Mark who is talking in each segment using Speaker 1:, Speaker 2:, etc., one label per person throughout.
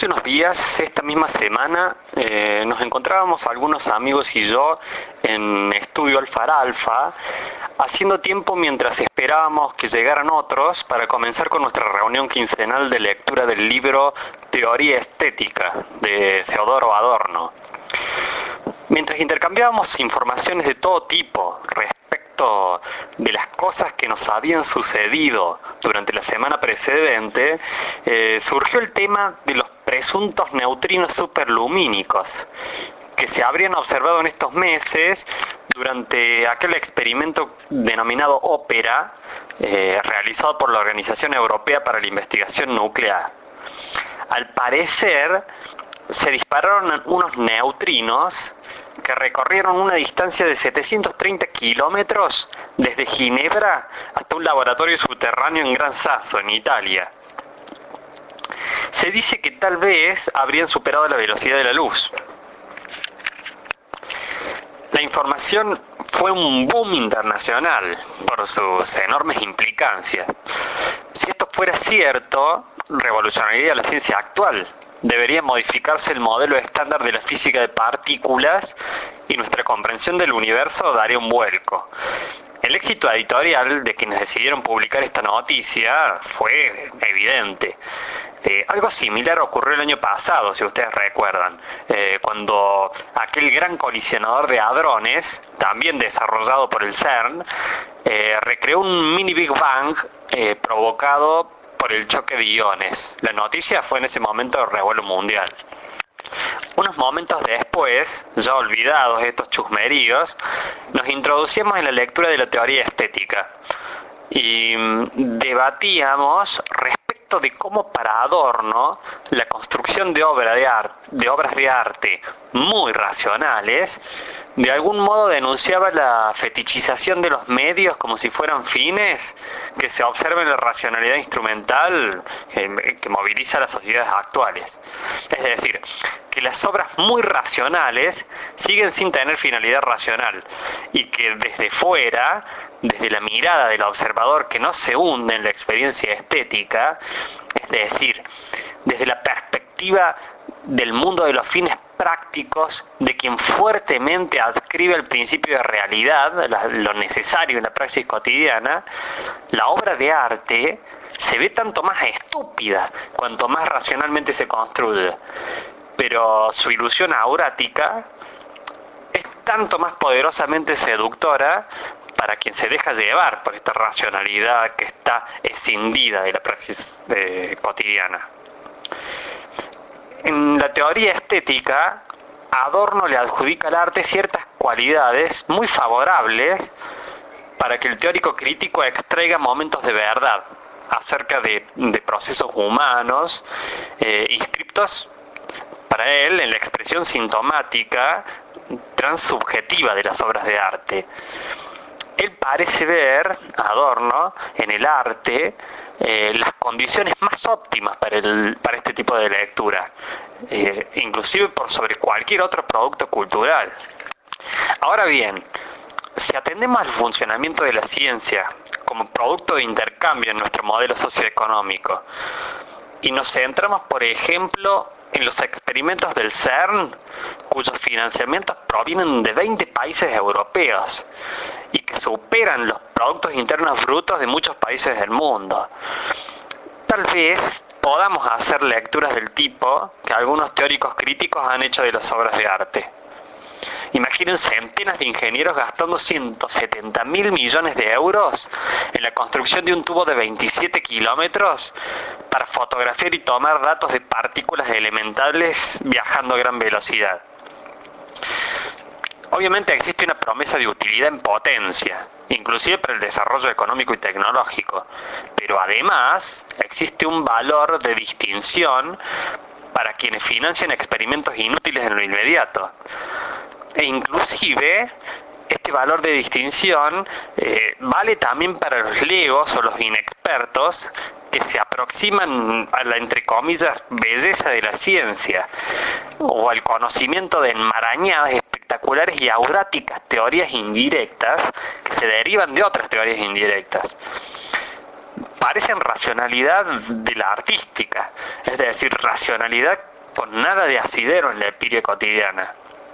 Speaker 1: Hace unos días, esta misma semana, nos encontrábamos algunos amigos y yo en Estudio Alfaralfa, haciendo tiempo mientras esperábamos que llegaran otros para comenzar con nuestra reunión quincenal de lectura del libro Teoría Estética de Theodor Adorno. Mientras intercambiábamos informaciones de todo tipo respecto de las cosas que nos habían sucedido durante la semana precedente, surgió el tema de los presuntos neutrinos superlumínicos que se habrían observado en estos meses durante aquel experimento denominado Ópera, realizado por la Organización Europea para la Investigación Nuclear. Al parecer, se dispararon unos neutrinos que recorrieron una distancia de 730 kilómetros desde Ginebra hasta un laboratorio subterráneo en Gran Sasso, en Italia. Se dice que tal vez habrían superado la velocidad de la luz. La información fue un boom internacional por sus enormes implicancias. Si esto fuera cierto, revolucionaría la ciencia actual. Debería modificarse el modelo estándar de la física de partículas y nuestra comprensión del universo daría un vuelco. El éxito editorial de quienes decidieron publicar esta noticia fue evidente. Algo similar ocurrió el año pasado, si ustedes recuerdan, cuando aquel gran colisionador de hadrones, también desarrollado por el CERN, recreó un mini Big Bang provocado por el choque de iones. La noticia fue en ese momento de revuelo mundial. Unos momentos después, ya olvidados estos chusmeríos, nos introducíamos en la lectura de la teoría estética y debatíamos respecto de cómo para Adorno la construcción de obras de arte muy racionales de algún modo denunciaba la fetichización de los medios como si fueran fines que se observa en la racionalidad instrumental que moviliza las sociedades actuales. Es decir, que las obras muy racionales siguen sin tener finalidad racional y que desde fuera, desde la mirada del observador que no se hunde en la experiencia estética, es decir, desde la perspectiva del mundo de los fines prácticos de quien fuertemente adscribe el principio de realidad, lo necesario en la praxis cotidiana, la obra de arte se ve tanto más estúpida cuanto más racionalmente se construye. Pero su ilusión aurática es tanto más poderosamente seductora para quien se deja llevar por esta racionalidad que está escindida de la praxis cotidiana. En la teoría estética, Adorno le adjudica al arte ciertas cualidades muy favorables para que el teórico crítico extraiga momentos de verdad acerca de procesos humanos inscriptos para él en la expresión sintomática transsubjetiva de las obras de arte. Él parece ver, Adorno, en el arte las condiciones más óptimas para este tipo de lectura, inclusive por sobre cualquier otro producto cultural. Ahora bien, si atendemos al funcionamiento de la ciencia como producto de intercambio en nuestro modelo socioeconómico y nos centramos, por ejemplo, en los experimentos del CERN, cuyos financiamientos provienen de 20 países europeos y que superan los productos internos brutos de muchos países del mundo, tal vez podamos hacer lecturas del tipo que algunos teóricos críticos han hecho de las obras de arte. Imaginen centenas de ingenieros gastando 170.000 millones de euros en la construcción de un tubo de 27 kilómetros para fotografiar y tomar datos de partículas elementales viajando a gran velocidad. Obviamente existe una promesa de utilidad en potencia, inclusive para el desarrollo económico y tecnológico, pero además existe un valor de distinción para quienes financian experimentos inútiles en lo inmediato. E inclusive este valor de distinción vale también para los legos o los inexpertos que se aproximan a la, entre comillas, belleza de la ciencia o al conocimiento de enmarañadas, espectaculares y auráticas teorías indirectas que se derivan de otras teorías indirectas. Parecen racionalidad de la artística, es decir, racionalidad con nada de asidero en la epiria cotidiana.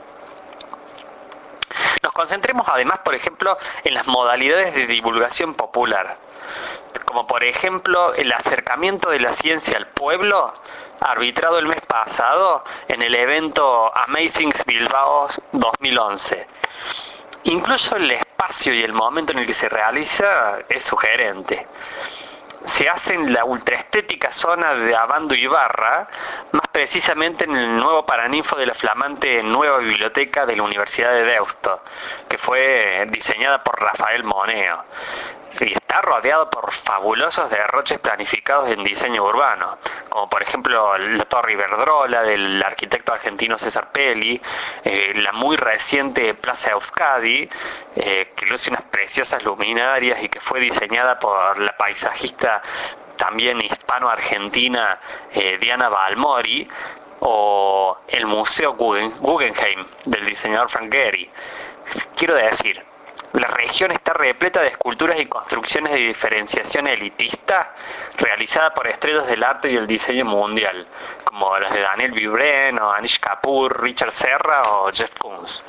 Speaker 1: Nos concentremos además, por ejemplo, en las modalidades de divulgación popular, como por ejemplo el acercamiento de la ciencia al pueblo, arbitrado el mes pasado en el evento Amazing Bilbao 2011. Incluso el espacio y el momento en el que se realiza es sugerente. Se hace en la ultraestética zona de Abando y Barra, más precisamente en el nuevo paraninfo de la flamante nueva biblioteca de la Universidad de Deusto, que fue diseñada por Rafael Moneo, y está rodeado por fabulosos derroches planificados en diseño urbano, como por ejemplo la Torre Iberdrola del arquitecto argentino César Pelli, la muy reciente Plaza Euskadi, que luce unas preciosas luminarias y que fue diseñada por la paisajista también hispano-argentina Diana Balmori, o el Museo Guggenheim del diseñador Frank Gehry. Quiero decir, la región está repleta de esculturas y construcciones de diferenciación elitista realizadas por estrellas del arte y el diseño mundial, como las de Daniel Vibren o Anish Kapoor, Richard Serra o Jeff Koons.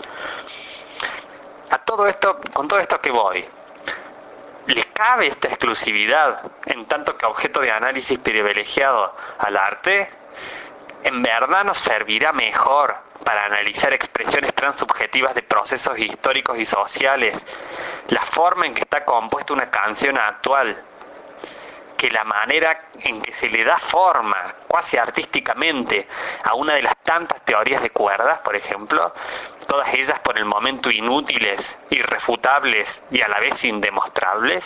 Speaker 1: Con todo esto que voy, ¿le cabe esta exclusividad en tanto que objeto de análisis privilegiado al arte? ¿En verdad nos servirá mejor para analizar expresiones transubjetivas de procesos históricos y sociales la forma en que está compuesta una canción actual que la manera en que se le da forma, cuasi artísticamente, a una de las tantas teorías de cuerdas, por ejemplo, todas ellas por el momento inútiles, irrefutables y a la vez indemostrables?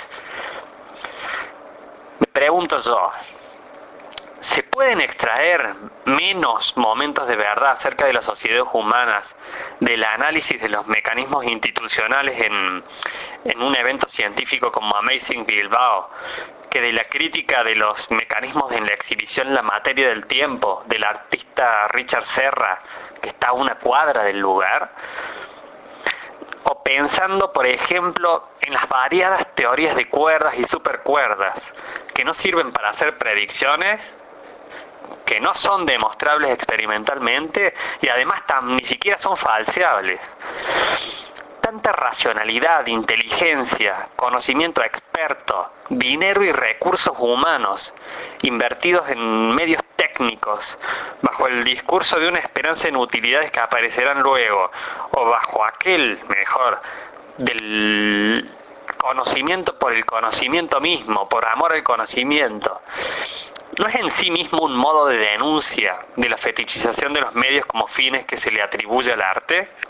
Speaker 1: Me pregunto yo, ¿se pueden extraer menos momentos de verdad acerca de las sociedades humanas del análisis de los mecanismos institucionales en un evento científico como Amazing Bilbao que de la crítica de los mecanismos en la exhibición La materia del tiempo del artista Richard Serra, que está a una cuadra del lugar? O pensando, por ejemplo, en las variadas teorías de cuerdas y supercuerdas que no sirven para hacer predicciones, que no son demostrables experimentalmente y además ni siquiera son falseables. Tanta racionalidad, inteligencia, conocimiento experto, dinero y recursos humanos invertidos en medios técnicos, bajo el discurso de una esperanza en utilidades que aparecerán luego, o bajo aquel, mejor, del conocimiento por el conocimiento mismo, por amor al conocimiento. ¿No es en sí mismo un modo de denuncia de la fetichización de los medios como fines que se le atribuye al arte?